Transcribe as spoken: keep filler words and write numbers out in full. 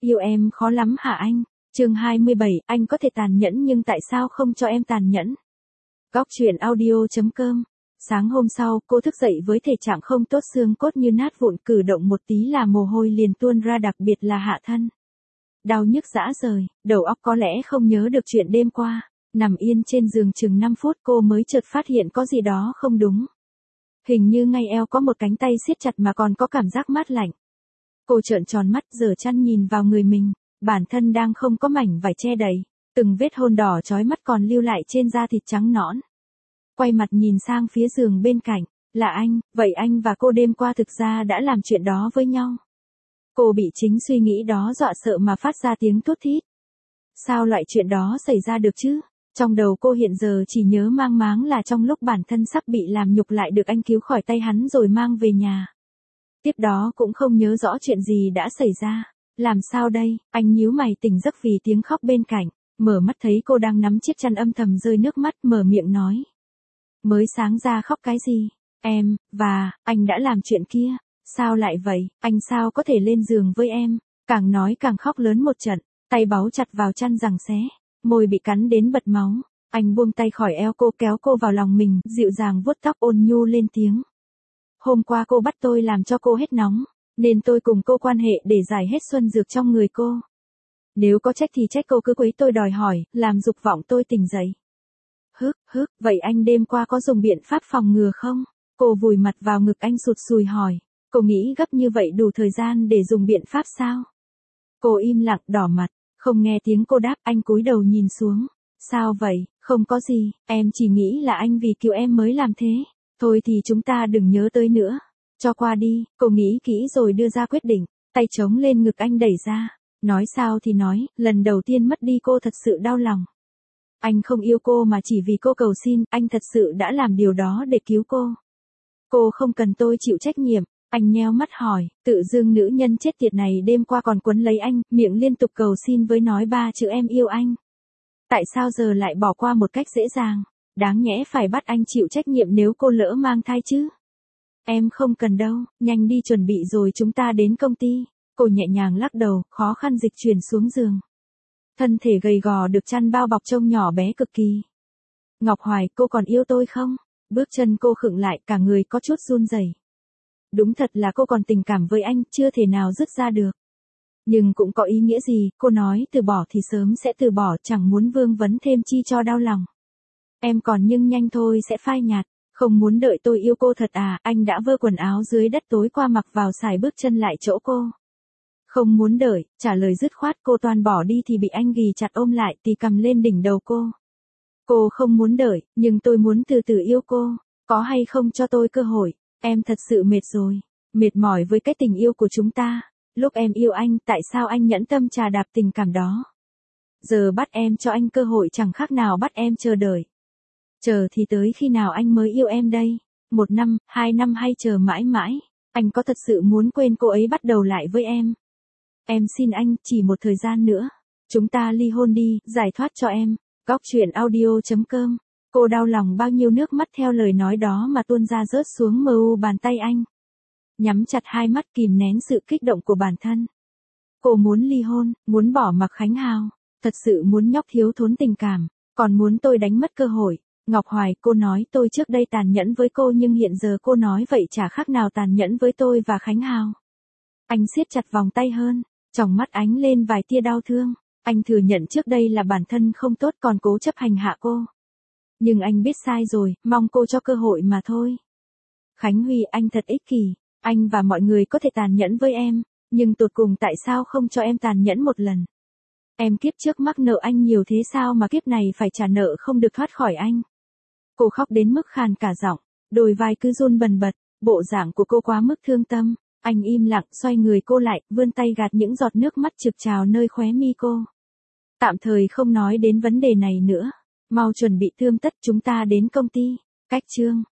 Yêu em khó lắm hả anh? Chương hai mươi bảy, anh có thể tàn nhẫn nhưng tại sao không cho em tàn nhẫn? Góc truyện audio chấm com. Sáng hôm sau, cô thức dậy với thể trạng không tốt, xương cốt như nát vụn, cử động một tí là mồ hôi liền tuôn ra, đặc biệt là hạ thân. Đau nhức rã rời, đầu óc có lẽ không nhớ được chuyện đêm qua. Nằm yên trên giường chừng năm phút cô mới chợt phát hiện có gì đó không đúng. Hình như ngay eo có một cánh tay siết chặt mà còn có cảm giác mát lạnh. Cô trợn tròn mắt giở chăn nhìn vào người mình, bản thân đang không có mảnh vải che đậy, từng vết hôn đỏ chói mắt còn lưu lại trên da thịt trắng nõn. Quay mặt nhìn sang phía giường bên cạnh, là anh, vậy anh và cô đêm qua thực ra đã làm chuyện đó với nhau. Cô bị chính suy nghĩ đó dọa sợ mà phát ra tiếng thút thít. Sao loại chuyện đó xảy ra được chứ? Trong đầu cô hiện giờ chỉ nhớ mang máng là trong lúc bản thân sắp bị làm nhục lại được anh cứu khỏi tay hắn rồi mang về nhà. Tiếp đó cũng không nhớ rõ chuyện gì đã xảy ra. Làm sao đây? Anh nhíu mày tỉnh giấc vì tiếng khóc bên cạnh, mở mắt thấy cô đang nắm chiếc chăn âm thầm rơi nước mắt, mở miệng nói. Mới sáng ra khóc cái gì? Em, và, anh đã làm chuyện kia. Sao lại vậy? Anh sao có thể lên giường với em? Càng nói càng khóc lớn một trận, tay báu chặt vào chăn giằng xé, môi bị cắn đến bật máu. Anh buông tay khỏi eo cô, kéo cô vào lòng mình, dịu dàng vuốt tóc, ôn nhu lên tiếng. Hôm qua cô bắt tôi làm cho cô hết nóng, nên tôi cùng cô quan hệ để giải hết xuân dược trong người cô. Nếu có trách thì trách cô cứ quấy tôi đòi hỏi, làm dục vọng tôi tỉnh dậy. Hức, hức, vậy anh đêm qua có dùng biện pháp phòng ngừa không? Cô vùi mặt vào ngực anh sụt sùi hỏi. Cô nghĩ gấp như vậy đủ thời gian để dùng biện pháp sao? Cô im lặng đỏ mặt, không nghe tiếng cô đáp. Anh cúi đầu nhìn xuống. Sao vậy? Không có gì, em chỉ nghĩ là anh vì cứu em mới làm thế. Thôi thì chúng ta đừng nhớ tới nữa. Cho qua đi. Cô nghĩ kỹ rồi đưa ra quyết định, tay chống lên ngực anh đẩy ra. Nói sao thì nói, lần đầu tiên mất đi cô thật sự đau lòng. Anh không yêu cô mà chỉ vì cô cầu xin, anh thật sự đã làm điều đó để cứu cô. Cô không cần tôi chịu trách nhiệm. Anh nheo mắt hỏi, tự dưng nữ nhân chết tiệt này đêm qua còn quấn lấy anh, miệng liên tục cầu xin với nói ba chữ em yêu anh. Tại sao giờ lại bỏ qua một cách dễ dàng? Đáng nhẽ phải bắt anh chịu trách nhiệm nếu cô lỡ mang thai chứ. Em không cần đâu, nhanh đi chuẩn bị rồi chúng ta đến công ty. Cô nhẹ nhàng lắc đầu, khó khăn dịch chuyển xuống giường. Thân thể gầy gò được chăn bao bọc trông nhỏ bé cực kỳ. Ngọc Hoài, cô còn yêu tôi không? Bước chân cô khựng lại, cả người có chút run rẩy. Đúng thật là cô còn tình cảm với anh, chưa thể nào dứt ra được. Nhưng cũng có ý nghĩa gì, cô nói từ bỏ thì sớm sẽ từ bỏ, chẳng muốn vương vấn thêm chi cho đau lòng. Em còn nhưng nhanh thôi sẽ phai nhạt, không muốn đợi tôi yêu cô thật à? Anh đã vơ quần áo dưới đất tối qua mặc vào xài bước chân lại chỗ cô. Không muốn đợi, trả lời dứt khoát. Cô toan bỏ đi thì bị anh ghì chặt ôm lại, tì cầm lên đỉnh đầu cô. Cô không muốn đợi, nhưng tôi muốn từ từ yêu cô. Có hay không cho tôi cơ hội? Em thật sự mệt rồi, mệt mỏi với cái tình yêu của chúng ta. Lúc em yêu anh, tại sao anh nhẫn tâm trà đạp tình cảm đó? Giờ bắt em cho anh cơ hội chẳng khác nào bắt em chờ đợi. Chờ thì tới khi nào anh mới yêu em đây? Một năm, hai năm hay chờ mãi mãi? Anh có thật sự muốn quên cô ấy bắt đầu lại với em? Em xin anh, chỉ một thời gian nữa. Chúng ta ly hôn đi, giải thoát cho em. Góc truyện audio chấm com. Cô đau lòng bao nhiêu nước mắt theo lời nói đó mà tuôn ra rớt xuống mờ u bàn tay anh. Nhắm chặt hai mắt kìm nén sự kích động của bản thân. Cô muốn ly hôn, muốn bỏ mặc Khánh Hào. Thật sự muốn nhóc thiếu thốn tình cảm, còn muốn tôi đánh mất cơ hội. Ngọc Hoài, cô nói tôi trước đây tàn nhẫn với cô nhưng hiện giờ cô nói vậy chả khác nào tàn nhẫn với tôi và Khánh Hào. Anh siết chặt vòng tay hơn, trong mắt ánh lên vài tia đau thương. Anh thừa nhận trước đây là bản thân không tốt còn cố chấp hành hạ cô. Nhưng anh biết sai rồi, mong cô cho cơ hội mà thôi. Khánh Huy, anh thật ích kỷ. Anh và mọi người có thể tàn nhẫn với em, nhưng tột cùng tại sao không cho em tàn nhẫn một lần? Em kiếp trước mắc nợ anh nhiều thế sao mà kiếp này phải trả nợ không được thoát khỏi anh? Cô khóc đến mức khàn cả giọng, đôi vai cứ run bần bật, bộ dạng của cô quá mức thương tâm. Anh im lặng xoay người cô lại, vươn tay gạt những giọt nước mắt trực trào nơi khóe mi cô. Tạm thời không nói đến vấn đề này nữa. Mau chuẩn bị tươm tất chúng ta đến công ty. Cách chương.